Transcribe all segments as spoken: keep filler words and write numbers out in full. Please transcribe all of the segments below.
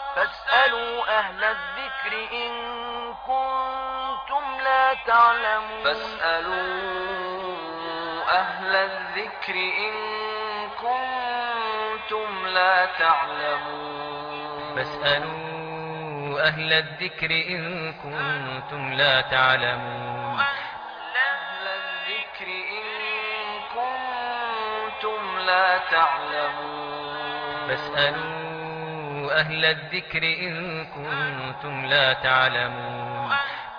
فاسألوا أهل الذكر إن كنتم لا تعلمون فاسألوا أهل الذكر إن كنتم لا تعلمون فاسألوا أهل الذكر إن كنتم لا تعلمون أهل الذكر إن كنتم لا تعلمون فاسألوا أهل الذكر إن كنتم لا تعلمون.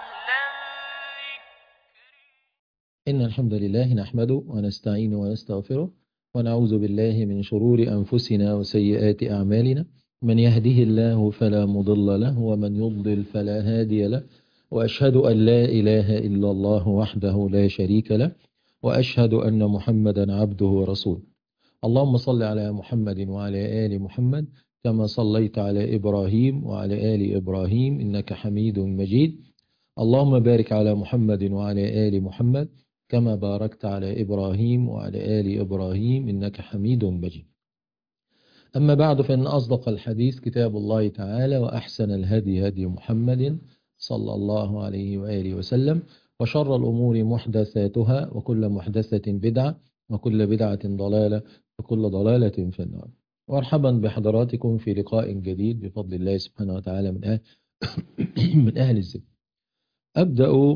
إن الحمد لله نحمده ونستعينه ونستغفره ونعوذ بالله من شرور أنفسنا وسيئات أعمالنا. من يهده الله فلا مضل له ومن يضلل فلا هادي له، وأشهد أن لا إله إلا الله وحده لا شريك له، وأشهد أن محمدا عبده ورسوله. اللهم صل على محمد وعلى آل محمد كما صليت على إبراهيم وعلى آل إبراهيم إنك حميد مجيد. اللهم بارك على محمد وعلى آل محمد كما باركت على إبراهيم وعلى آل إبراهيم إنك حميد مجيد. أما بعد، فإن أصدق الحديث كتاب الله تعالى، وأحسن الهدي هدي محمد صلى الله عليه وآله وسلم، وشر الأمور محدثاتها، وكل محدثة بدعة، وكل بدعة ضلالة، وكل ضلالة في النار. مرحبا بحضراتكم في لقاء جديد بفضل الله سبحانه وتعالى من أهل, من أهل الذكر. أبدأ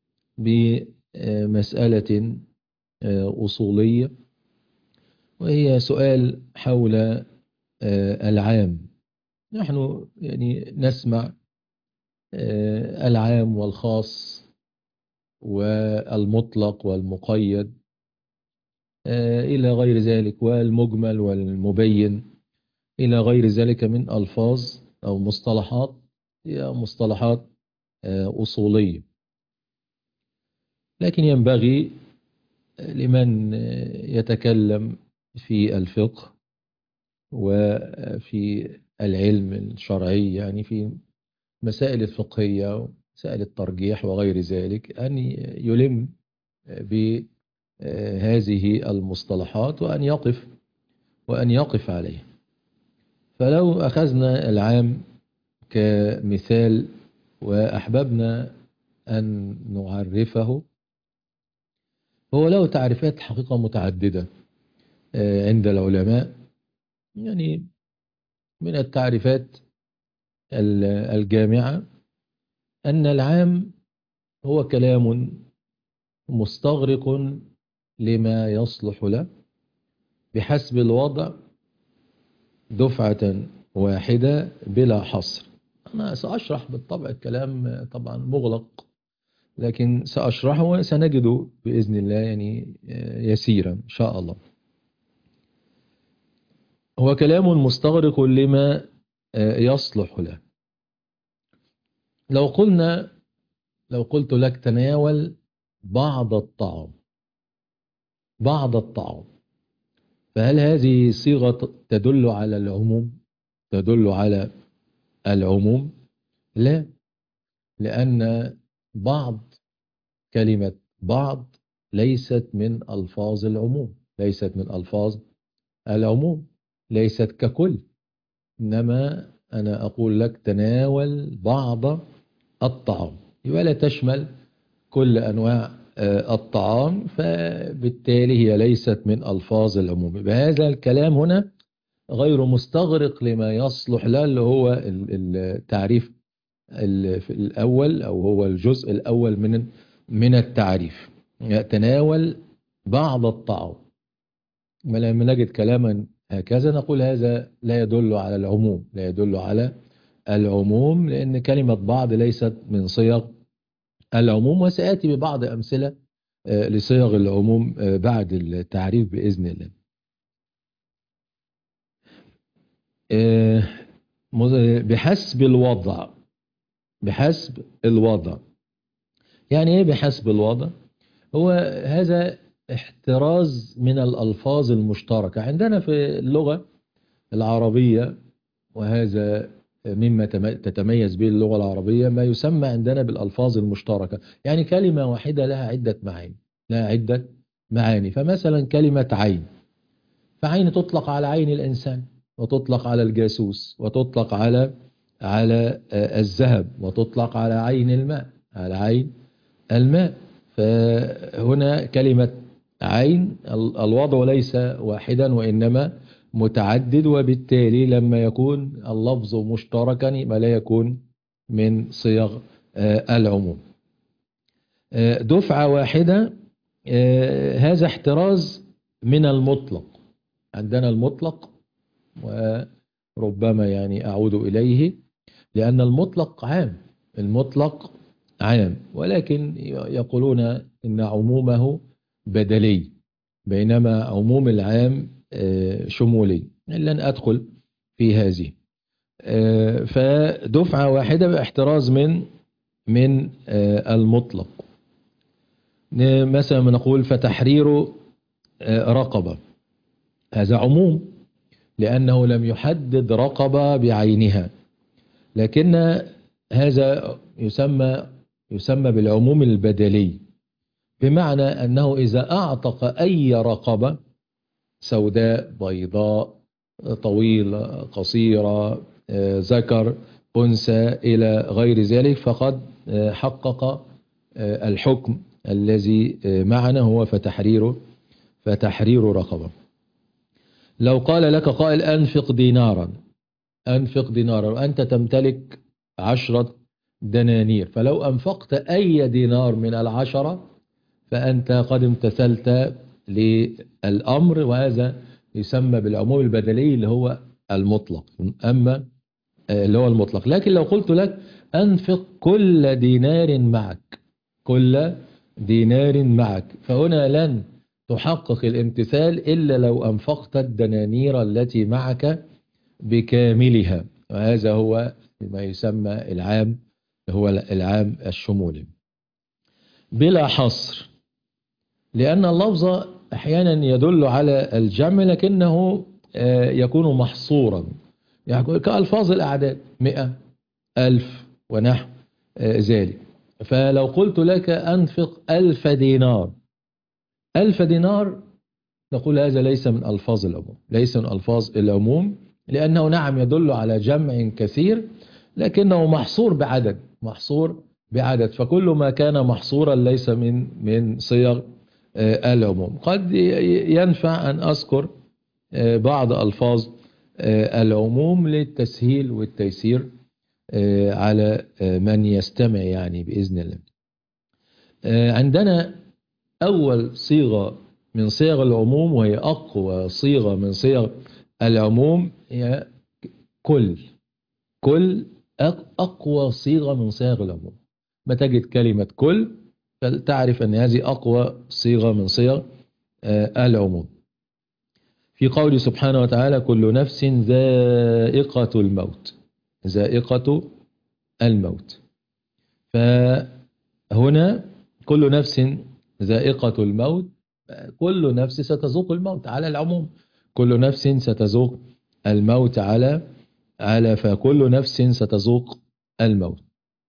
بمسألة أصولية، وهي سؤال حول العام. نحن يعني نسمع العام والخاص والمطلق والمقيد إلى غير ذلك، والمجمل والمبين إلى غير ذلك من ألفاظ أو مصطلحات، هي مصطلحات أصولية. لكن ينبغي لمن يتكلم في الفقه وفي العلم الشرعي، يعني في مسائل الفقهية ومسائل الترجيح وغير ذلك، أن يلم بهذه المصطلحات وأن يقف وأن يقف عليه. فلو أخذنا العام كمثال وأحببنا أن نعرفه، هو له تعريفات حقيقة متعددة عند العلماء. يعني من التعريفات الجامعة أن العام هو كلام مستغرق لما يصلح له بحسب الوضع دفعة واحدة بلا حصر. أنا سأشرح بالطبع الكلام طبعا مغلق، لكن سأشرحه وسنجده بإذن الله يعني يسيرا إن شاء الله. هو كلام مستغرق لما يصلح له. لو قلنا لو قلت لك تناول بعض الطعام بعض الطعام فهل هذه صيغة تدل على العموم؟ تدل على العموم؟ لا، لأن بعض، كلمة بعض ليست من ألفاظ العموم، ليست من ألفاظ العموم، ليست ككل. إنما أنا أقول لك تناول بعض الطعام، يبقى لا تشمل كل أنواع الطعام، فبالتالي هي ليست من ألفاظ العموم. بهذا الكلام هنا غير مستغرق لما يصلح له، اللي هو التعريف الأول، أو هو الجزء الأول من من التعريف، يتناول بعض الطعام. ولما نجد كلاما هكذا نقول هذا لا يدل على العموم، لا يدل على العموم، لأن كلمة بعض ليست من صيغ العموم. وسآتي ببعض أمثلة لصيغ العموم بعد التعريف بإذن الله. بحسب الوضع، بحسب الوضع يعني ايه بحسب الوضع؟ هو هذا احتراز من الألفاظ المشتركة عندنا في اللغة العربية، وهذا مما تتميز به اللغة العربية ما يسمى عندنا بالألفاظ المشتركة. يعني كلمة واحدة لها عدة معاني، لها عدة معاني. فمثلا كلمة عين، فعين تطلق على عين الإنسان، وتطلق على الجاسوس، وتطلق على على الذهب، وتطلق على عين الماء، على عين الماء. فهنا كلمة عين الوضع ليس واحدا وإنما متعدد، وبالتالي لما يكون اللفظ مشتركا يبقى لا يكون من صيغ العموم. دفعة واحدة هذا احتراز من المطلق. عندنا المطلق، وربما يعني أعود إليه لأن المطلق عام، المطلق عام، ولكن يقولون إن عمومه بدلي، بينما عموم العام شمولي. لن أدخل في هذه. فدفعة واحدة باحتراز من من المطلق. مثلا نقول فتحرير رقبة، هذا عموم لأنه لم يحدد رقبة بعينها، لكن هذا يسمى يسمى بالعموم البدلي، بمعنى أنه إذا أعتق أي رقبة سوداء بيضاء طويلة قصيرة ذكر أنثى إلى غير ذلك فقد حقق الحكم الذي معنا هو فتحرير فتحرير رقبة. لو قال لك قائل أنفق دينارا، أنفق دينارا وأنت تمتلك عشرة دنانير، فلو أنفقت أي دينار من العشرة فأنت قد امتثلت للأمر، وهذا يسمى بالعموم البدلي اللي هو المطلق، أما اللي هو المطلق. لكن لو قلت لك أنفق كل دينار معك، كل دينار معك، فهنا لن تحقق الامتثال إلا لو أنفقت الدنانير التي معك بكاملها، وهذا هو ما يسمى العام، هو العام الشمولي بلا حصر، لأن اللفظ أحيانا يدل على الجمع لكنه يكون محصورا، يعني كألفاظ الأعداد مئة ألف ونحو ذلك. فلو قلت لك أنفق ألف دينار، ألف دينار نقول هذا ليس من ألفاظ العموم، ليس من ألفاظ العموم، لأنه نعم يدل على جمع كثير لكنه محصور بعدد، محصور بعدد، فكل ما كان محصورا ليس من من صيغ العموم. قد ينفع أن أذكر بعض ألفاظ العموم للتسهيل والتيسير على من يستمع يعني بإذن الله. عندنا أول صيغة من صيغ العموم وهي أقوى صيغة من صيغ العموم هي كل. كل أقوى صيغة من صيغ العموم. ما تجد كلمة كل فلتعرف أن هذه أقوى صيغة من صيغ العموم. في قول سبحانه وتعالى كل نفس ذائقة الموت، ذائقة الموت، فهنا كل نفس ذائقة الموت، كل نفس ستذوق الموت على العموم، كل نفس ستذوق الموت على على فكل نفس ستذوق الموت.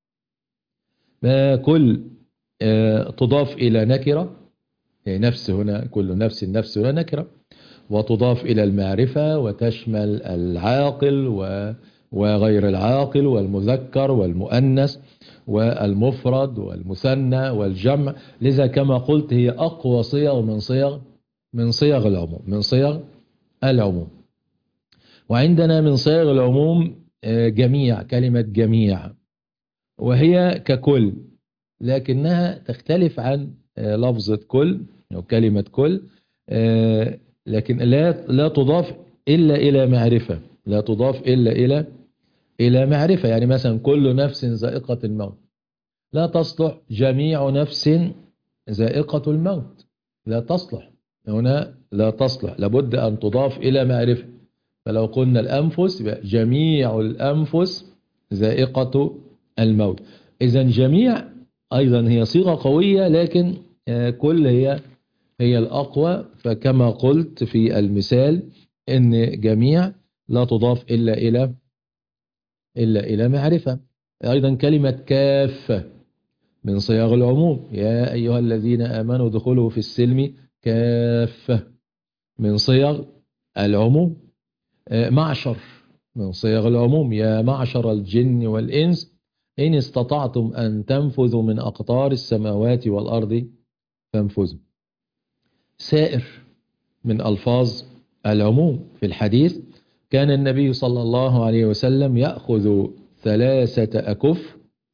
ما كل تضاف إلى نكرة، يعني نفس هنا كل نفس، النفس هنا نكرة، وتضاف إلى المعرفة وتشمل العاقل وغير العاقل والمذكر والمؤنث والمفرد والمثنى والجمع، لذا كما قلت هي أقوى صيغ من صيغ من صيغ العموم، من صيغ العموم. وعندنا من صيغ العموم جميع، كلمة جميع، وهي ككل لكنها تختلف عن لفظة كل أو كلمة كل، لكن لا لا تضاف إلا إلى معرفة، لا تضاف إلا إلى إلى معرفة. يعني مثلا كل نفس ذائقة الموت لا تصلح جميع نفس ذائقة الموت، لا تصلح هنا، لا تصلح، لابد أن تضاف إلى معرفة. فلو قلنا الأنفس يبقى جميع الأنفس ذائقة الموت. إذا جميع أيضا هي صيغة قوية، لكن كل هي هي الأقوى. فكما قلت في المثال إن جميع لا تضاف إلا إلى إلا إلى معرفة. أيضا كلمة كافة من صيغ العموم، يا أيها الذين آمنوا ادخلوا في السلم كافة، من صيغ العموم. معشر من صيغ العموم. يا معشر الجن والإنس إن استطعتم أن تنفذوا من أقطار السماوات والأرض فانفذوا. سائر من ألفاظ العموم في الحديث كان النبي صلى الله عليه وسلم يأخذ ثلاثة أكف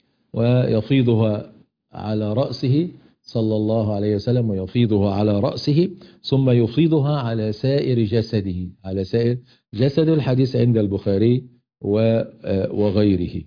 ويفيضها على رأسه صلى الله عليه وسلم، ويفيضها على رأسه ثم يفيضها على سائر جسده، على سائر جسد. الحديث عند البخاري وغيره.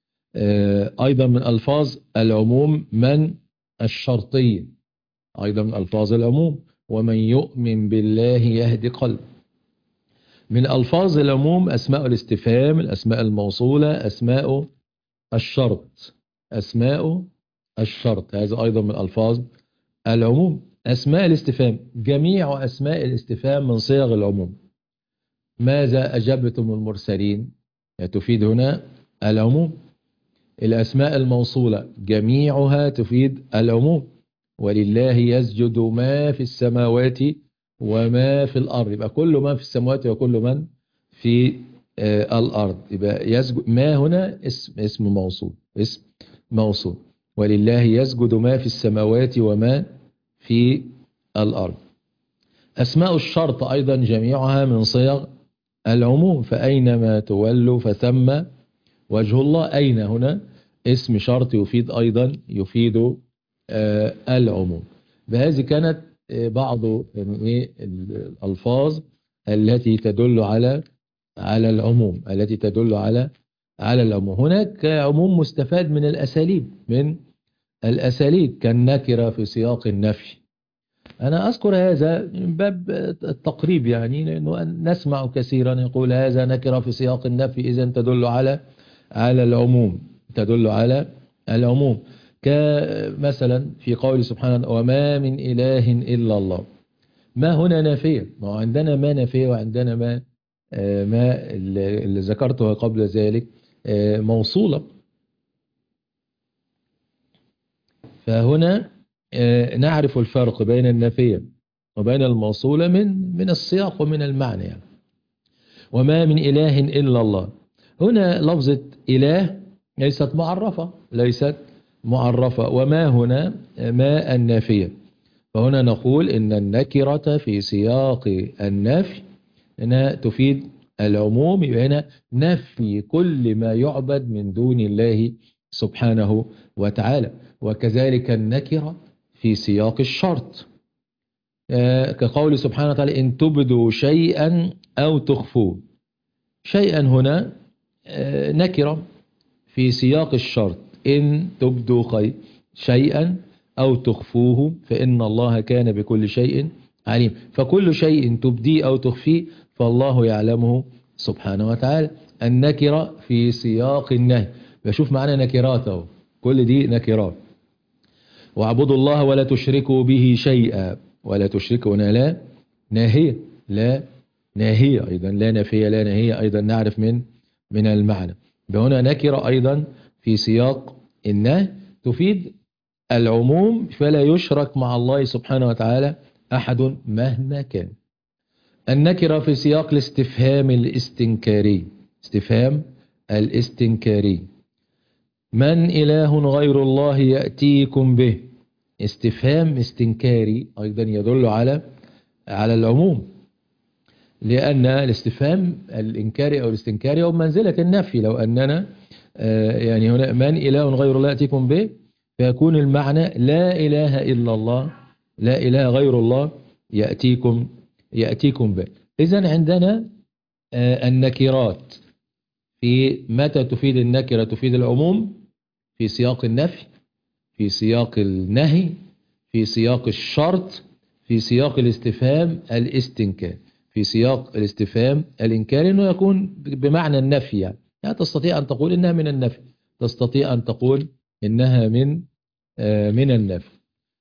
أيضا من ألفاظ العموم من الشرطية، أيضا من ألفاظ العموم ومن يؤمن بالله يهدي قلبه. من ألفاظ العموم أسماء الاستفهام، الأسماء الموصولة، أسماء الشرط، أسماء الشرط هذا أيضا من ألفاظ العموم. أسماء الاستفهام، جميع أسماء الاستفهام من صيغ العموم. ماذا أجبتم المرسلين تفيد هنا العموم. الأسماء الموصولة جميعها تفيد العموم. ولله يسجد ما في السماوات وما في الأرض، يبقى كل ما في السماوات وكل من في آه الأرض. يبقى يسجد ما هنا اسم اسم موصول، اسم موصول. ولله يسجد ما في السماوات وما في الأرض. أسماء الشرط أيضا جميعها من صيغ العموم. فأينما تولوا فثم وجه الله. أين هنا اسم شرط يفيد أيضا يفيد آه العموم. بهذه كانت آه بعض يعني الألفاظ التي تدل على على العموم، التي تدل على على العموم. هناك عموم مستفاد من الأساليب، من الأساليب كالنكرة في سياق النفي. أنا أذكر هذا من باب التقريب، يعني لأنه نسمع كثيرا يقول هذا نكرة في سياق النفي، إذن تدل على على العموم، تدل على العموم. كمثلا في قول سبحانه وما من إله إلا الله. ما هنا نافية، ما عندنا ما نافية وعندنا ما ما اللي ذكرته قبل ذلك موصولة. فهنا نعرف الفرق بين النافية وبين الموصولة من من السياق ومن المعنى يعني. وما من إله إلا الله. هنا لفظة إله ليست معرفة، ليست معرفة. وما هنا ما النافية. فهنا نقول إن النكرة في سياق النفي هنا تفيد العموم. يبقى هنا نفي كل ما يعبد من دون الله سبحانه وتعالى. وكذلك النكرة في سياق الشرط كقول سبحانه وتعالى إن تبدوا شيئا أو تخفوه. شيئا هنا نكرة في سياق الشرط، إن تبدوا خير شيئا أو تخفوه فإن الله كان بكل شيء عليم. فكل شيء تبديه أو تخفيه فالله يعلمه سبحانه وتعالى. النكرة في سياق النهي، بشوف معنا نكراته، كل دي نكرات. واعبدوا الله ولا تشركوا به شيئا. ولا تشركوا هنا لا ناهية، لا ناهية أيضا، لا نافية لا ناهية أيضا نعرف من من المعنى. هنا نكرة أيضا في سياق النهي تفيد العموم، فلا يشرك مع الله سبحانه وتعالى أحد مهما كان. النكرة في سياق الاستفهام الاستنكاري، استفهام الاستنكاري. من إله غير الله يأتيكم به. استفهام استنكاري أيضا يدل على على العموم، لأن الاستفهام الإنكاري أو الاستنكاري هو منزلة النفي. لو أننا يعني هنا من إله غير الله يأتيكم به فيكون المعنى لا إله إلا الله، لا إله غير الله يأتيكم يأتيكم به. إذن عندنا النكرات في متى تفيد النكرة تفيد العموم؟ في سياق النفي، في سياق النهي، في سياق الشرط، في سياق الاستفهام الاستنكار. في سياق الاستفهام الإنكار إنه يكون بمعنى النفي، يعني. يعني تستطيع أن تقول إنها من النفي، تستطيع أن تقول إنها من من النفي.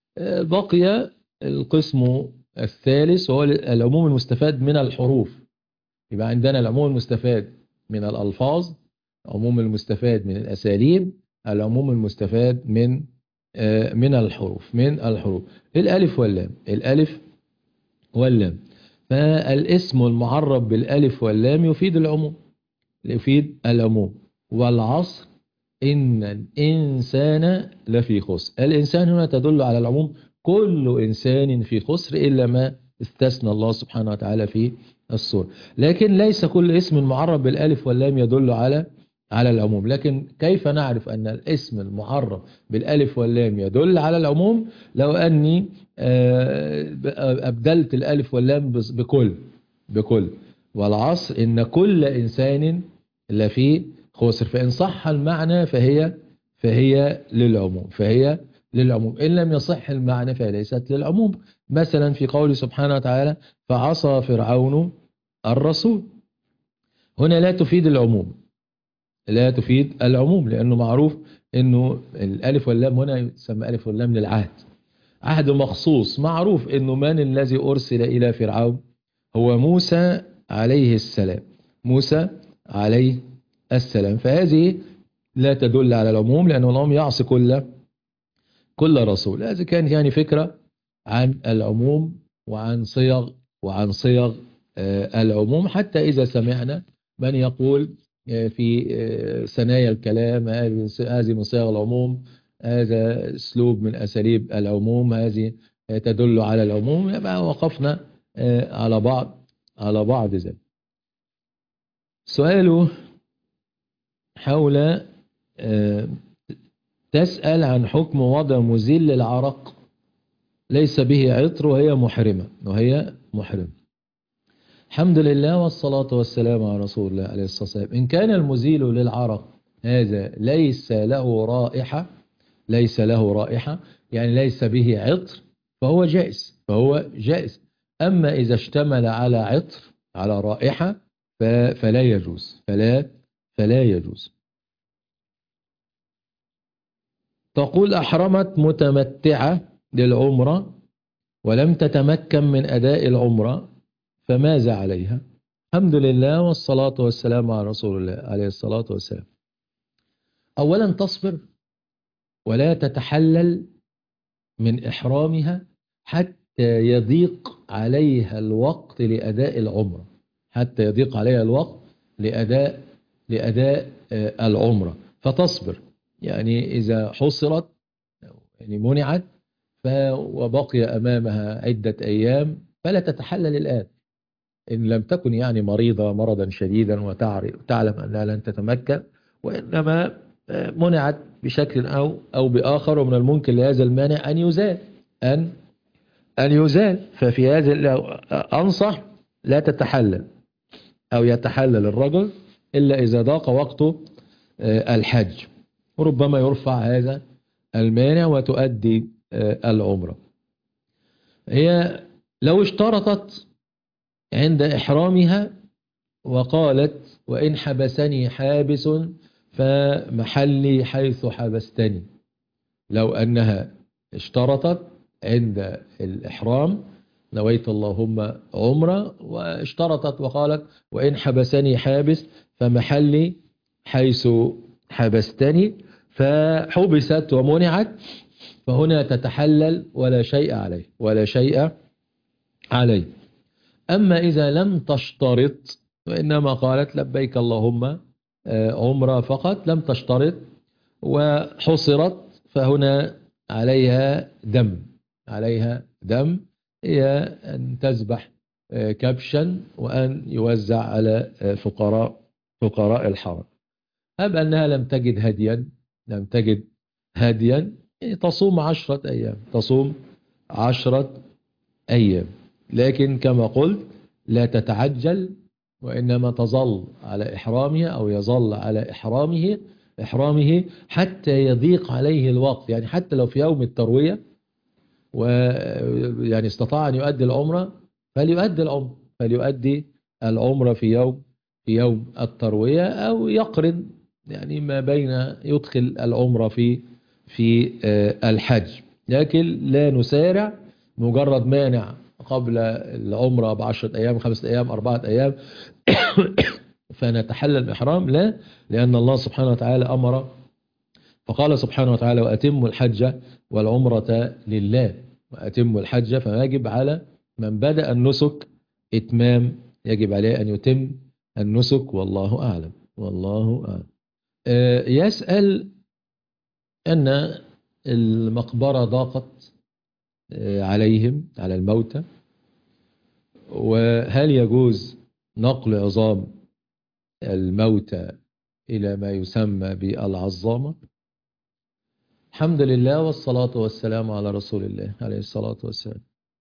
بقي القسم الثالث وهو العموم المستفاد من الحروف. يبقى عندنا العموم المستفاد من الألفاظ، العموم المستفاد من الأساليب، العموم المستفاد من من الحروف من الحروف الألف واللام. الألف واللام. فالاسم المعرب بالألف واللام يفيد العموم، يفيد العموم. والعصر إن الإنسان لفي خسر. الإنسان هنا تدل على العموم، كل إنسان في خسر إلا ما استثنى الله سبحانه وتعالى في السورة. لكن ليس كل اسم معرب بالالف واللام يدل على على العموم. لكن كيف نعرف أن الاسم المعرب بالالف واللام يدل على العموم؟ لو أني أبدلت الالف واللام بكل بكل والعصر إن كل إنسان لفي خسر، فإن صح المعنى فهي فهي للعموم فهي للعموم إن لم يصح المعنى فهي ليست للعموم. مثلا في قوله سبحانه وتعالى فعصى فرعون الرسول، هنا لا تفيد العموم لا تفيد العموم لأنه معروف أنه الألف واللام هنا يسمى ألف واللام للعهد، عهد مخصوص. معروف أنه من الذي أرسل إلى فرعون؟ هو موسى عليه السلام موسى عليه السلام. فهذه لا تدل على العموم لأنه العموم يعصي كل كل رسول. هذه كانت يعني فكرة عن العموم وعن صيغ وعن صيغ العموم، حتى إذا سمعنا من يقول في ثنايا الكلام هذه من صيغ العموم، هذا أسلوب من أساليب العموم، هذه تدل على العموم، يبقى وقفنا على بعض على بعض ذلك. سؤاله حول تسأل عن حكم وضع مزيل للعرق ليس به عطر وهي محرمة وهي محرمة. الحمد لله والصلاة والسلام على رسول الله عليه الصلاة والسلام. إن كان المزيل للعرق هذا ليس له رائحة ليس له رائحة يعني ليس به عطر فهو جائز فهو جائز. أما إذا اشتمل على عطر على رائحة فلا يجوز فلا فلا يجوز. تقول أحرمت متمتعة للعمرة ولم تتمكن من أداء العمرة فماذا عليها؟ الحمد لله والصلاة والسلام على رسول الله عليه الصلاة والسلام. أولا تصبر ولا تتحلل من إحرامها حتى يضيق عليها الوقت لأداء العمرة حتى يضيق عليها الوقت لأداء لأداء العمرة فتصبر. يعني إذا حصرت يعني منعت وبقي أمامها عدة أيام فلا تتحلل الآن، إن لم تكن يعني مريضة مرضا شديدا وتعلم أنها لن تتمكن، وإنما منعت بشكل أو أو بآخر، ومن الممكن لهذا المانع أن يزال أن أن يزال ففي هذا أنصح لا تتحلل أو يتحلل الرجل إلا إذا ضاق وقت الحج، وربما يرفع هذا المانع وتؤدي العمرة. هي لو اشترطت عند إحرامها وقالت وإن حبسني حابس فمحلي حيث حبستني، لو أنها اشترطت عند الإحرام نويت اللهم عمرة واشترطت وقالت وإن حبسني حابس فمحلي حيث حبستني فحبست ومنعت، فهنا تتحلل ولا شيء عليه ولا شيء عليه. أما إذا لم تشترط وإنما قالت لبيك اللهم عمرة فقط لم تشترط وحصرت فهنا عليها دم عليها دم هي أن تذبح كبشا وأن يوزع على فقراء فقراء الحرم. أم أنها لم تجد هديا لم تجد هديا تصوم عشرة أيام تصوم عشرة أيام، لكن كما قلت لا تتعجل وإنما تظل على إحرامها أو يظل على إحرامه إحرامه حتى يضيق عليه الوقت. يعني حتى لو في يوم التروية ويعني استطاع أن يؤدي العمرة فليؤدي العمرة فليؤدي العمرة في يوم في يوم التروية، أو يقرن يعني ما بين يدخل العمرة في في الحج، لكن لا نسارع مجرد مانع قبل العمرة بعشرة أيام خمسة أيام أربعة أيام فنتحلل الإحرام، لا، لأن الله سبحانه وتعالى أمر فقال سبحانه وتعالى وأتموا الحج والعمرة لله، وأتموا الحج، فيجب على من بدأ النسك إتمام، يجب عليه أن يتم النسك والله أعلم. والله أعلم. يسأل أن المقبرة ضاقت عليهم على الموتى، وهل يجوز نقل عظام الموتى إلى ما يسمى بالعظامة؟ الحمد لله والصلاة والسلام على رسول الله عليه الصلاة والسلام.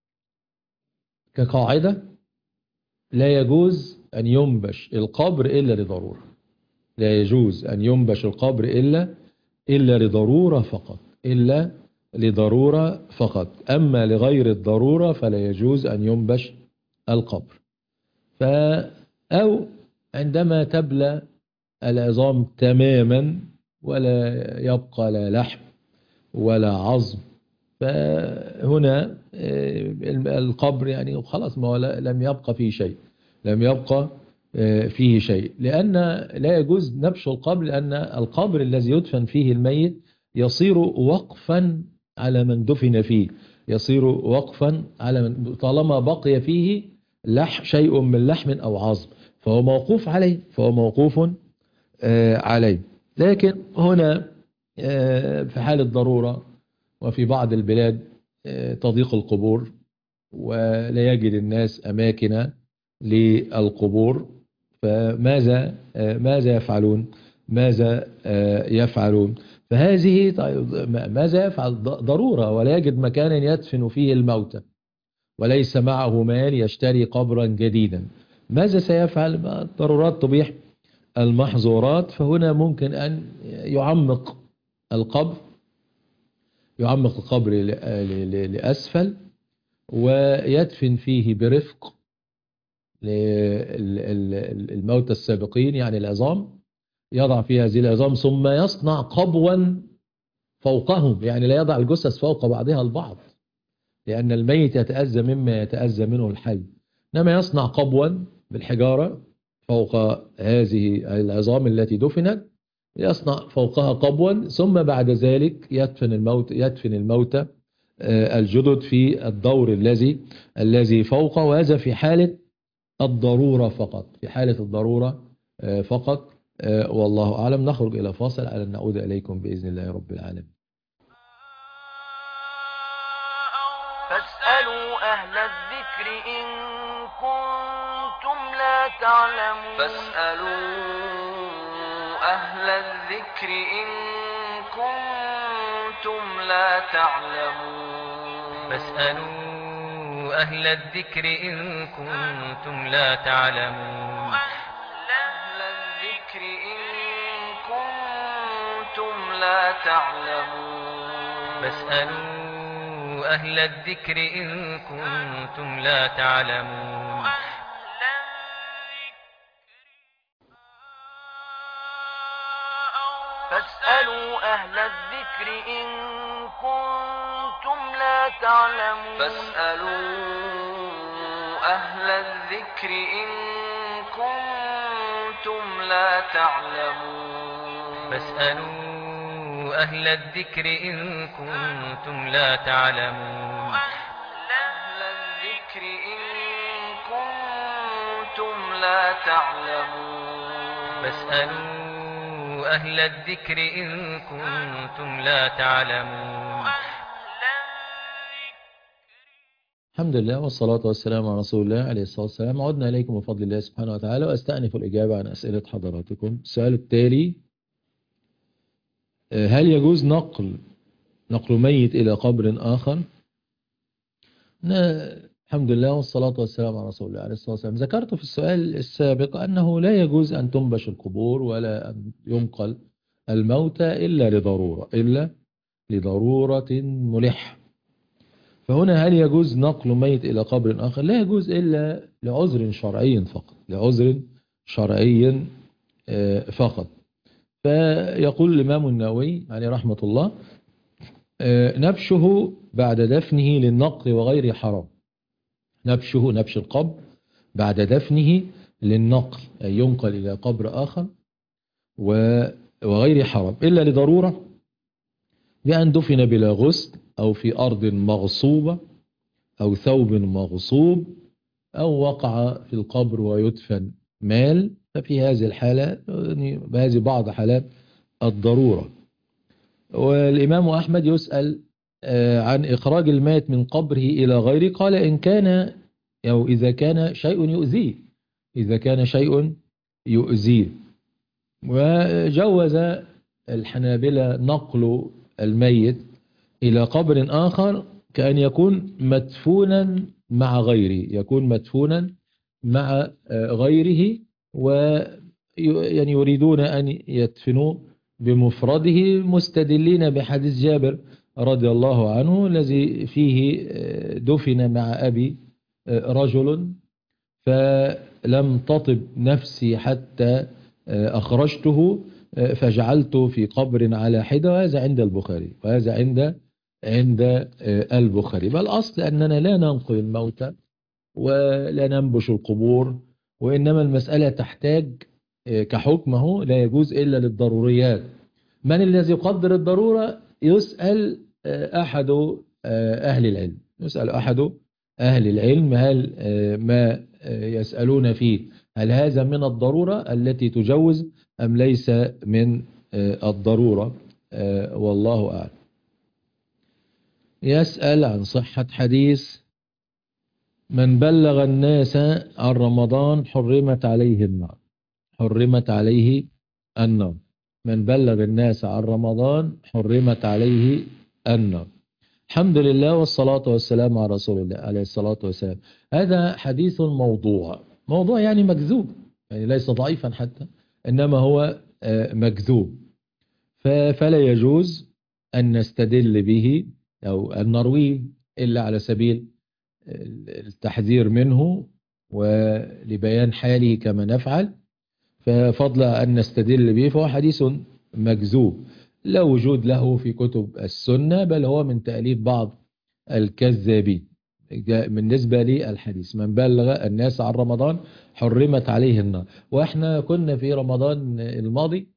كقاعدة لا يجوز أن ينبش القبر إلا لضرورة، لا يجوز أن ينبش القبر إلا إلا لضرورة فقط، إلا لضرورة فقط. أما لغير الضرورة فلا يجوز أن ينبش القبر. ف أو عندما تبلى العظام تماما ولا يبقى لا لحم ولا عظم، فهنا القبر يعني خلاص ما لم يبقى فيه شيء، لم يبقى فيه شيء، لأن لا يجوز نبش القبر، لأن القبر الذي يدفن فيه الميت يصير وقفا على من دفن فيه، يصير وقفا على من طالما بقي فيه لح شيء من لحم أو عظم فهو موقوف عليه، فهو موقوف عليه. لكن هنا في حال الضرورة وفي بعض البلاد تضيق القبور ولا يجد الناس أماكن للقبور، فماذا ماذا يفعلون ماذا يفعلون فهذه ماذا يفعل؟ ضرورة ولا يجد مكانا يدفن فيه الموتى وليس معه مال يشتري قبرا جديدا، ماذا سيفعل؟ الضرورات تبيح المحظورات. فهنا ممكن أن يعمق القبر يعمق القبر لأسفل ويدفن فيه برفق الموتى السابقين، يعني العظام يضع فيها هذه العظام ثم يصنع قبوا فوقهم، يعني لا يضع الجثث فوق بعضها البعض لأن الميت يتأذى مما يتأذى منه الحي، إنما يصنع قبوا بالحجارة فوق هذه العظام التي دفنت، يصنع فوقها قبوا ثم بعد ذلك يدفن الموت يدفن الموتى الجدد في الدور الذي الذي فوقه، وهذا في حالة الضرورة فقط، في حالة الضرورة فقط. والله أعلم. نخرج إلى فاصل على أن نعود إليكم بإذن الله رب العالمين. فاسألوا أهل الذكر إن كنتم لا تعلمون فاسألوا أهل الذكر إن كنتم لا تعلمون فاسألوا أهل الذكر إن كنتم لا تعلمون أهل الذكر إن كنتم لا تعلمون فاسألوا أهل الذكر إن كنتم لا تعلمون فاسألوا أهل الذكر إن كنتم لا تعلمون فاسألوا أهل الذكر إن كنتم لا تعلمون فاسألوا أهل الذكر إن كنتم لا تعلمون أهل الذكر إن كنتم لا تعلمون فاسألوا أهل الذكر إن كنتم لا تعلمون. الحمد لله والصلاة والسلام على رسول الله عليه الصلاة والسلام. عدنا إليكم بفضل الله سبحانه وتعالى وأستأنف الإجابة عن أسئلة حضراتكم. السؤال التالي: هل يجوز نقل نقل ميت إلى قبر آخر؟ الحمد لله والصلاة والسلام على رسول الله عليه الصلاة والسلام. ذكرت في السؤال السابق أنه لا يجوز أن تنبش القبور ولا أن ينقل الموتى إلا لضرورة إلا لضرورة ملحة. فهنا هل يجوز نقل ميت إلى قبر آخر؟ لا يجوز إلا لعذر شرعي فقط، لعذر شرعي فقط. فيقول الإمام النووي عليه رحمة الله: نبشه بعد دفنه للنقل وغير حرام. نبشه نبش القبر بعد دفنه للنقل أي ينقل إلى قبر آخر وغير حرام إلا لضرورة، بأن دفن بلا غسل أو في أرض مغصوبة أو ثوب مغصوب أو وقع في القبر ويدفن مال ففي هذه الحالة يعني بهذه بعض حالات الضرورة. والإمام أحمد يسأل عن إخراج الميت من قبره إلى غيره، قال إن كان أو إذا كان شيء يؤذيه، إذا كان شيء يؤذيه. وجوز الحنابلة نقل الميت إلى قبر آخر كأن يكون مدفونا مع غيره، يكون مدفونا مع غيره، ويعني يريدون أن يدفنوه بمفرده مستدلين بحديث جابر رضي الله عنه الذي فيه دفن مع أبي رجل فلم تطب نفسي حتى أخرجته فجعلته في قبر على حدة، وهذا عند البخاري، وهذا عند عند البخاري. بل الأصل أننا لا ننقل الموتى ولا ننبش القبور، وإنما المسألة تحتاج كحكمه لا يجوز إلا للضروريات. من الذي يقدر الضرورة؟ يسأل أحد أهل العلم، يسأل أحد أهل العلم هل ما يسألون فيه هل هذا من الضرورة التي تجوز أم ليس من الضرورة، والله أعلم. يسأل عن صحة حديث من بلغ الناس عن رمضان حرمت عليه النار، حرمت عليه النار، من بلغ الناس عن رمضان حرمت عليه النار. الحمد لله والصلاة والسلام على رسول الله عليه الصلاة والسلام. هذا حديث موضوع، موضوع يعني مكذوب، يعني ليس ضعيفا حتى، إنما هو مكذوب، فلا يجوز أن نستدل به أو أن نرويه إلا على سبيل التحذير منه ولبيان حاله كما نفعل، ففضل أن نستدل به فهو حديث مكذوب لا وجود له في كتب السنة، بل هو من تأليف بعض الكذابين. بالنسبة لي الحديث من بلغ الناس عن رمضان حرمت عليه النار. وإحنا كنا في رمضان الماضي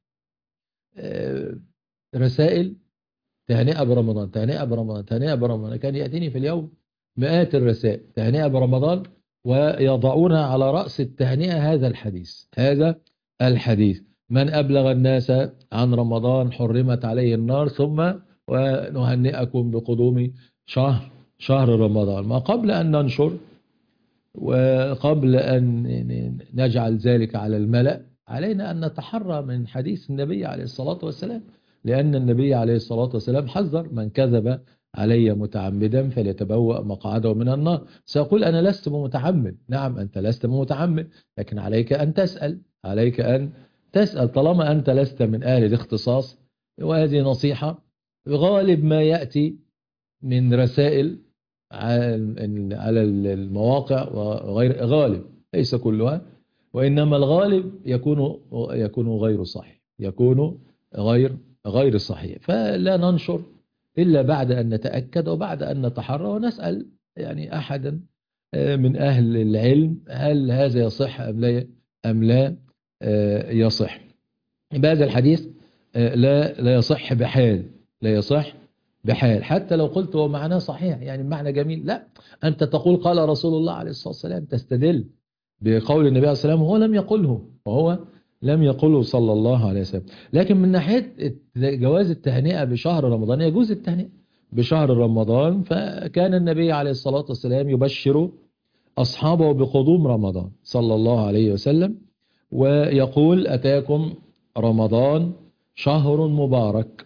رسائل تهنئة برمضان، تهنئة برمضان، تهنئة برمضان، كان يأتيني في اليوم مئات الرسائل تهنئة برمضان، ويضعون على رأس التهنئة هذا الحديث، هذا الحديث من أبلغ الناس عن رمضان حرمت عليه النار، ثم ونهنئكم بقدوم شهر شهر رمضان. ما قبل أن ننشر وقبل أن نجعل ذلك على الملأ علينا أن نتحرى من حديث النبي عليه الصلاة والسلام، لأن النبي عليه الصلاة والسلام حذر من كذب علي متعمدا فليتبوأ مقعده من النار. سأقول أنا لست متعمد، نعم أنت لست متعمد، لكن عليك أن تسأل، عليك أن تسأل طالما أنت لست من أهل الاختصاص. وهذه نصيحة. غالب ما يأتي من رسائل على المواقع وغير غالب، ليس كلها، وإنما الغالب يكون يكون غير صحيح، يكون غير غير صحيح. فلا ننشر إلا بعد أن نتأكد وبعد أن نتحرى ونسأل يعني أحدا من أهل العلم هل هذا يصح أم لا أم لا يصح. بهذا الحديث لا لا يصح بحال، لا يصح بحال، حتى لو قلت هو معناه صحيح يعني معنى جميل، لا، أنت تقول قال رسول الله عليه الصلاة والسلام، تستدل بقول النبي عليه الصلاة والسلام وهو لم يقله، وهو لم يقله صلى الله عليه وسلم. لكن من ناحية جواز التهنئة بشهر رمضان، يجوز التهنئة بشهر رمضان، فكان النبي عليه الصلاة والسلام يبشر أصحابه بقدوم رمضان صلى الله عليه وسلم، ويقول أتاكم رمضان شهر مبارك،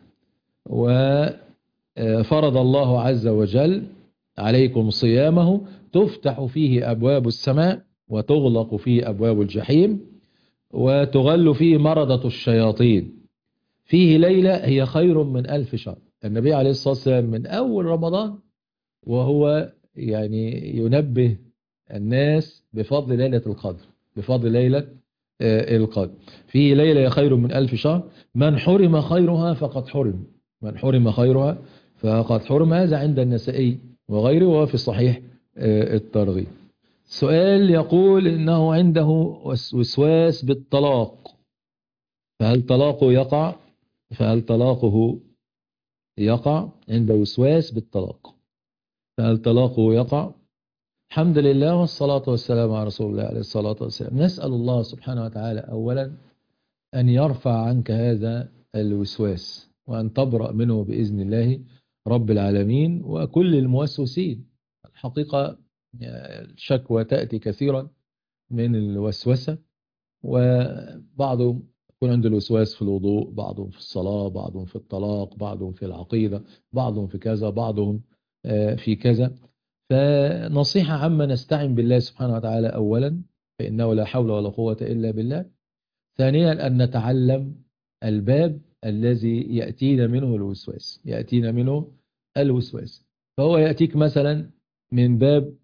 وفرض الله عز وجل عليكم صيامه، تفتح فيه أبواب السماء وتغلق فيه أبواب الجحيم وتغل فيه مرضة الشياطين، فيه ليلة هي خير من ألف شهر. النبي عليه الصلاة والسلام من أول رمضان وهو يعني ينبه الناس بفضل ليلة القدر، بفضل ليلة القدر، فيه ليلة خير من ألف شهر، من حرم خيرها فقد حرم، من حرم خيرها فقد حرم. هذا عند النسائي وغيره وفي صحيح الترغيب. سؤال يقول إنه عنده وسواس بالطلاق، فهل طلاقه يقع؟ فهل طلاقه يقع؟ عنده وسواس بالطلاق، فهل طلاقه يقع؟ الحمد لله والصلاة والسلام على رسول الله عليه الصلاة والسلام. نسأل الله سبحانه وتعالى أولا أن يرفع عنك هذا الوسواس وأن تبرأ منه بإذن الله رب العالمين وكل الموسوسين. الحقيقة الشكوى تأتي كثيرا من الوسوسة، وبعضهم يكون عنده الوسواس في الوضوء، بعضهم في الصلاة، بعضهم في الطلاق، بعضهم في العقيدة، بعضهم في كذا، بعضهم في كذا. فنصيحة عما نستعن بالله سبحانه وتعالى أولا، فإنه لا حول ولا قوة إلا بالله. ثانيا أن نتعلم الباب الذي يأتينا منه الوسواس، يأتينا منه الوسواس. فهو يأتيك مثلا من باب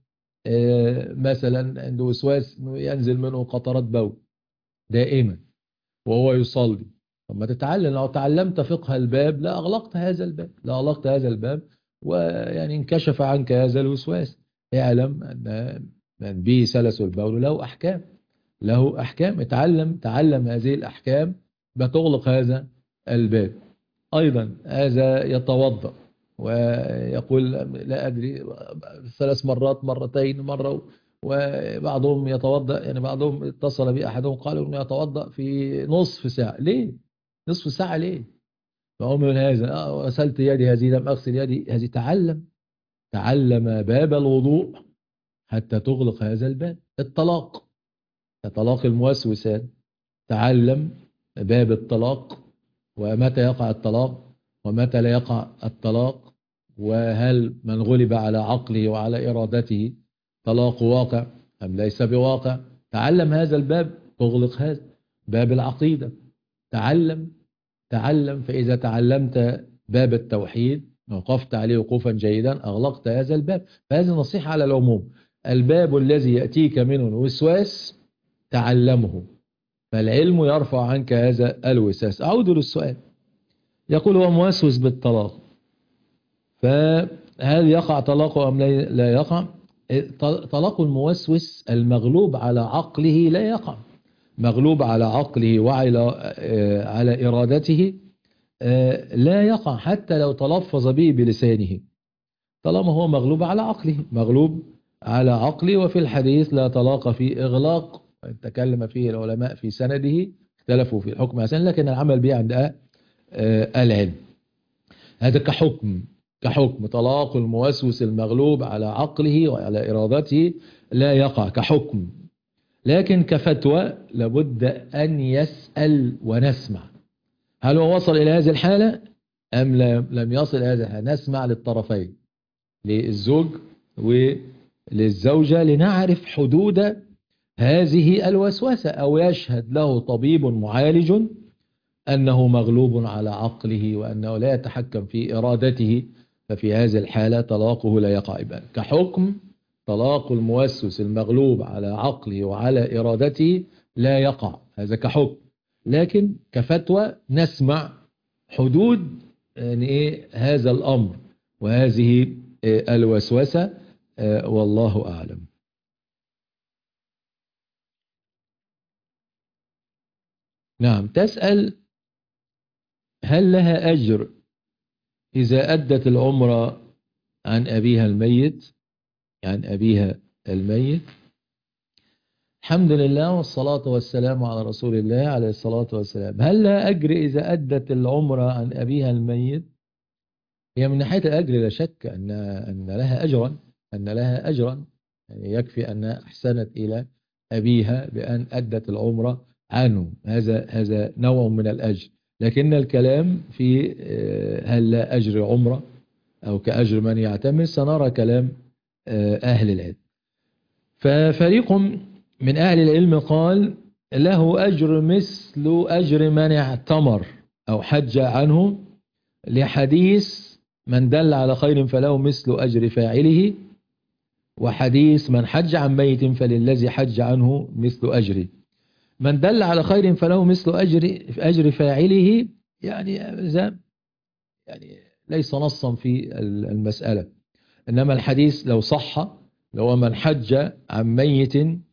مثلا عنده وسواس ينزل منه قطرات بول دائما وهو يصلي. طب ما تتعلم، لو تعلمت فقه الباب لا أغلقت هذا الباب، لا أغلقت هذا الباب ويعني انكشف عنك هذا الوسواس. اعلم أن من به سلس البول له أحكام، له أحكام. اتعلم تعلم هذه الأحكام بتغلق هذا الباب. أيضا هذا يتوضأ ويقول لا أدري ثلاث مرات، مرتين، مرة، وبعضهم يتوضأ، يعني بعضهم اتصل بي أحدهم قالوا أنه يتوضأ في نصف ساعة. ليه؟ نصف ساعة ليه؟ فهو من هذا غسلت يدي هذه لم أغسل يدي هذه. تعلم تعلم باب الوضوء حتى تغلق هذا الباب. الطلاق، طلاق الموسوسات، تعلم باب الطلاق ومتى يقع الطلاق ومتى لا يقع الطلاق، وهل من غلب على عقله وعلى إرادته طلاق واقع أم ليس بواقع. تعلم هذا الباب تغلق هذا باب. العقيدة تعلم تعلم فإذا تعلمت باب التوحيد وقفت عليه وقوفا جيدا أغلقت هذا الباب. فهذه نصيحة على العموم. الباب الذي يأتيك منه الوسواس تعلمه، فالعلم يرفع عنك هذا الوسواس. أعود للسؤال، يقول هو موسوس بالطلاق، فهل يقع طلاقه أم لا يقع؟ طلاق الموسوس المغلوب على عقله لا يقع. مغلوب على عقله وعلى على إرادته لا يقع حتى لو تلفظ به بلسانه، طالما هو مغلوب على عقله. مغلوب على عقله. وفي الحديث لا طلاق في إغلاق، تكلم فيه العلماء في سنده، اختلفوا في الحكم حسن، لكن العمل به عند العلم. هذا كحكم كحكم طلاق الموسوس المغلوب على عقله وعلى إرادته لا يقع كحكم. لكن كفتوى لابد أن يسأل ونسمع، هل هو وصل إلى هذه الحالة أم لم يصل إلى هذه الحالة. نسمع للطرفين، للزوج وللزوجة، لنعرف حدود هذه الوسوسة. أو يشهد له طبيب معالج أنه مغلوب على عقله وأنه لا يتحكم في إرادته، ففي هذه الحالة طلاقه لا يقع. كحكم طلاق الموسوس المغلوب على عقله وعلى إرادته لا يقع، هذا كحكم. لكن كفتوى نسمع حدود يعني إيه هذا الأمر وهذه الوسوسة، والله أعلم. نعم، تسأل هل لها أجر إذا أدت العمرة عن أبيها الميت، عن أبيها الميت. الحمد لله والصلاة والسلام على رسول الله عليه الصلاة والسلام. هل لها أجر إذا أدت العمرة عن أبيها الميت؟ هي من ناحية الأجر لا شك أن أن لها أجرا، أن لها أجرا يعني يكفي أن أحسنت إلى أبيها بأن أدت العمرة عنه، هذا هذا نوع من الأجر. لكن الكلام في هل لا أجر عمرة أو كأجر من يعتمر سنرى كلام أهل العلم. ففريق من أهل العلم قال له أجر مثل أجر من اعتمر أو حج عنه، لحديث من دل على خير فله مثل أجر فاعله، وحديث من حج عن ميت فللذي حج عنه مثل أجره. من دل على خير فله مثل أجر أجر فاعله يعني يعني ليس نصا في المسألة، إنما الحديث لو صح لو من حج عن ميت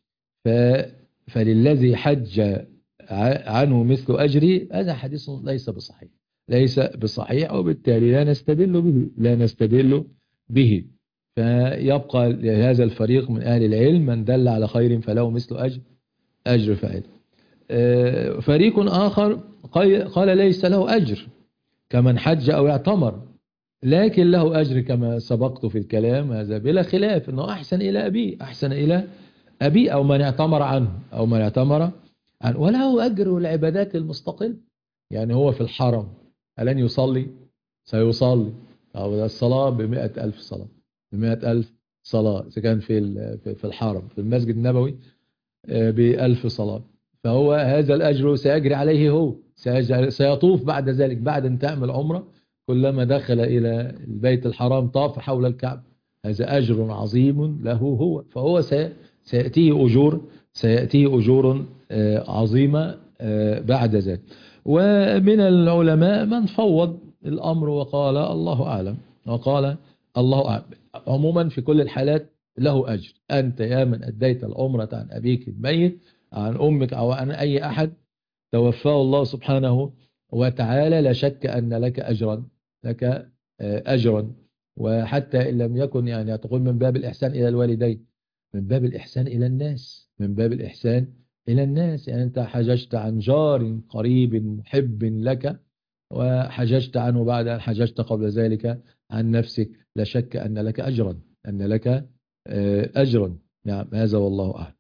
فللذي حج عنه مثل أجره، هذا حديث ليس بصحيح، ليس بصحيح، وبالتالي لا نستدل به لا نستدل به فيبقى لهذا الفريق من أهل العلم من دل على خير فله مثل أجر أجر فاعل. فريق آخر قال ليس له أجر كمن حج أو اعتمر، لكن له أجر كما سبقت في الكلام، هذا بلا خلاف أنه أحسن إلى أبيه، أحسن إلى أبيه أو من اعتمر عنه أو من اعتمر عنه، وله أجر العبادات المستقل. يعني هو في الحرم ألن يصلي؟ سيصلي، أو الصلاة بمئة ألف صلاة، بمئة ألف صلاة إذا كان في في الحرم، في المسجد النبوي بألف صلاة، فهو هذا الأجر سيجري عليه، هو سيطوف بعد ذلك بعد انتهاء من العمرة، كلما دخل إلى البيت الحرام طاف حول الكعبة، هذا أجر عظيم له هو، فهو سيأتيه أجور سيأتيه أجور عظيمة بعد ذلك. ومن العلماء من فوض الأمر وقال الله أعلم، وقال الله أعلم. عموما في كل الحالات له أجر. أنت يا من أديت العمرة عن أبيك الميت، عن أمك أو عن أي أحد توفاه الله سبحانه وتعالى، لا شك أن لك أجرا، لك أجرا. وحتى إن لم يكن يعني تقول من باب الإحسان إلى الوالدين، من باب الإحسان إلى الناس، من باب الإحسان إلى الناس. يعني أنت حججت عن جار قريب محب لك، وحججت عنه بعد أن حججت قبل ذلك عن نفسك، لا شك أن لك أجرا، أن لك أجرا. نعم، هذا والله أعلم.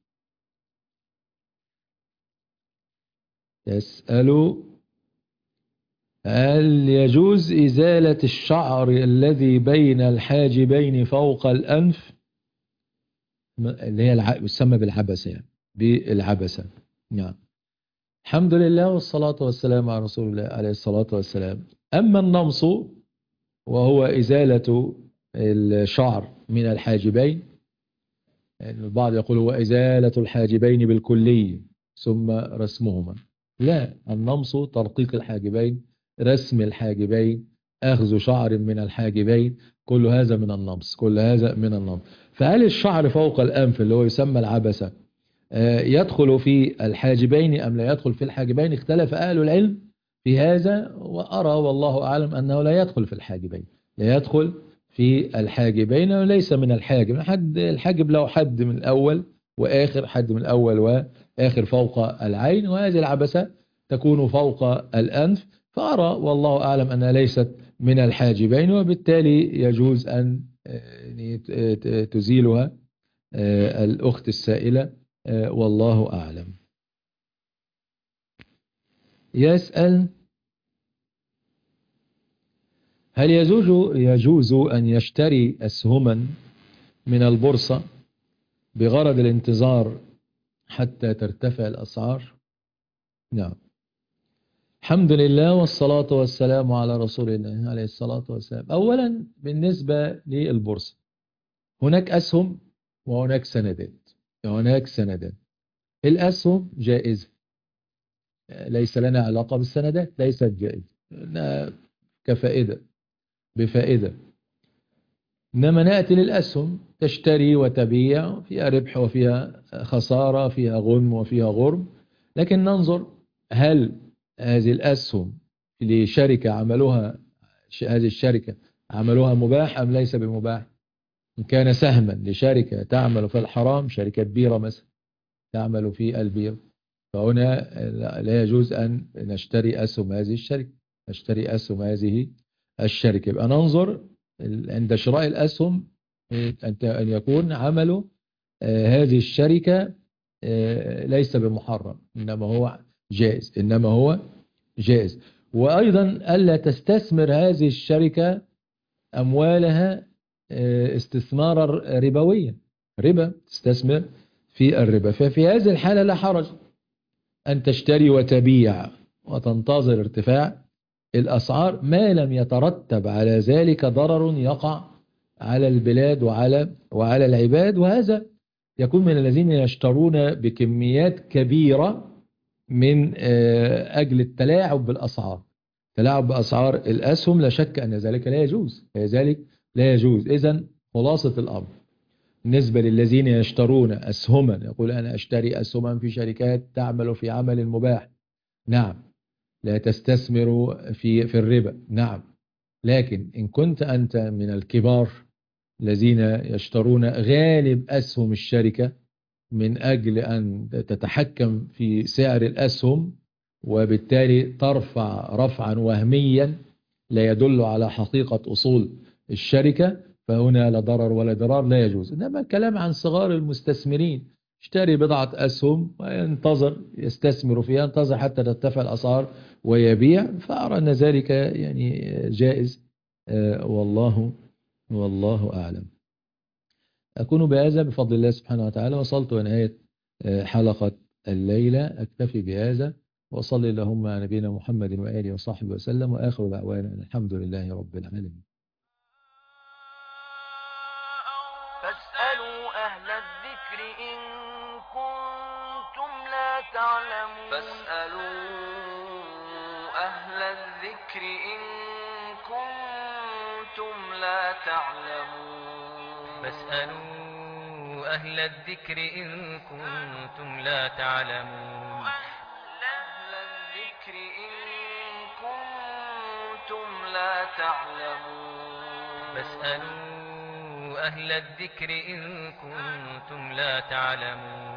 يسأل: هل يجوز إزالة الشعر الذي بين الحاجبين فوق الأنف، اللي هي يسمى بالعبسة، يعني بالعبسة؟ نعم. الحمد لله والصلاة والسلام على رسول الله عليه الصلاة والسلام. أما النمص وهو إزالة الشعر من الحاجبين، يعني البعض يقول هو إزالة الحاجبين بالكلي ثم رسمهما، لا، النمص ترقيق الحاجبين، رسم الحاجبين، أخذ شعر من الحاجبين، كل هذا من النمص، كل هذا من النمص. فهل الشعر فوق الأنف اللي هو يسمى العبسة يدخل في الحاجبين أم لا يدخل في الحاجبين؟ اختلف أهل العلم في هذا، وأرى والله أعلم أنه لا يدخل في الحاجبين، لا يدخل في الحاجبين، وليس من الحاجب. حد الحاجب له حد من الأول وآخر، حد من الأول وآخر فوق العين، وهذه العبسة تكون فوق الأنف، فأرى والله أعلم أنها ليست من الحاجبين، وبالتالي يجوز أن تزيلها الأخت السائلة، والله أعلم. يسأل: هل يجوز يجوز أن يشتري أسهما من البورصة بغرض الانتظار حتى ترتفع الأسعار؟ نعم. الحمد لله والصلاة والسلام على رسول الله عليه الصلاة والسلام. أولا بالنسبة للبورصة، هناك أسهم وهناك سندات، هناك سندات. الأسهم جائزة، ليس لنا علاقة بالسندات، ليست جائزة كفائدة بفائدة. إنما نأتي للأسهم، تشتري وتبيع، فيها ربح وفيها خسارة، فيها غنم وفيها غرم، لكن ننظر هل هذه الأسهم لشركة عملوها، هذه الشركة عملوها مباح أم ليس بمباح. إن كان سهما لشركة تعمل في الحرام، شركة بيرة مثلا تعمل في البيرة، فهنا لا يجوز أن نشتري أسهم هذه الشركة، نشتري أسهم هذه الشركة. يبقى ننظر عند شراء الأسهم أن يكون عمل هذه الشركة ليس بمحرم، إنما هو جائز، إنما هو جائز. وأيضا ألا تستثمر هذه الشركة أموالها استثمارا ربويا، ربا، تستثمر في الربا. ففي هذه الحالة لا حرج أن تشتري وتبيع وتنتظر ارتفاع الأسعار، ما لم يترتب على ذلك ضرر يقع على البلاد وعلى وعلى العباد. وهذا يكون من الذين يشترون بكميات كبيرة من أجل التلاعب بالأسعار، تلاعب بأسعار الأسهم، لا شك أن ذلك لا يجوز، ذلك لا يجوز. إذن خلاصة الأمر بالنسبة للذين يشترون أسهما، يقول أنا أشتري أسهما في شركات تعمل في عمل مباح، نعم. لا تستثمر في في الربا، نعم. لكن إن كنت أنت من الكبار الذين يشترون غالب أسهم الشركة من أجل أن تتحكم في سعر الأسهم، وبالتالي ترفع رفعا وهميا لا يدل على حقيقة أصول الشركة، فهنا لا ضرر ولا ضرار، لا يجوز. إنما الكلام عن صغار المستثمرين، اشتري بضعة أسهم وينتظر يستثمر فيها، ينتظر حتى ترتفع الأسعار ويبيع، فأرى أن ذلك يعني جائز. والله والله أعلم. أكون بهذا بفضل الله سبحانه وتعالى وصلت ونهاية حلقة الليلة. أكتفي بهذا، وصلي اللهم على نبينا محمد وآله وصحبه وسلم، وآخر دعوانا الحمد لله رب العالمين. فاسألوا أهل الذكر إن كنتم لا تعلمون فاسألوا أهل الذكر إن كنتم لا تعلمون فاسألوا أهل الذكر إن كنتم لا تعلمون أهل الذكر إن كنتم لا تعلمون فاسألوا أهل الذكر إن كنتم لا تعلمون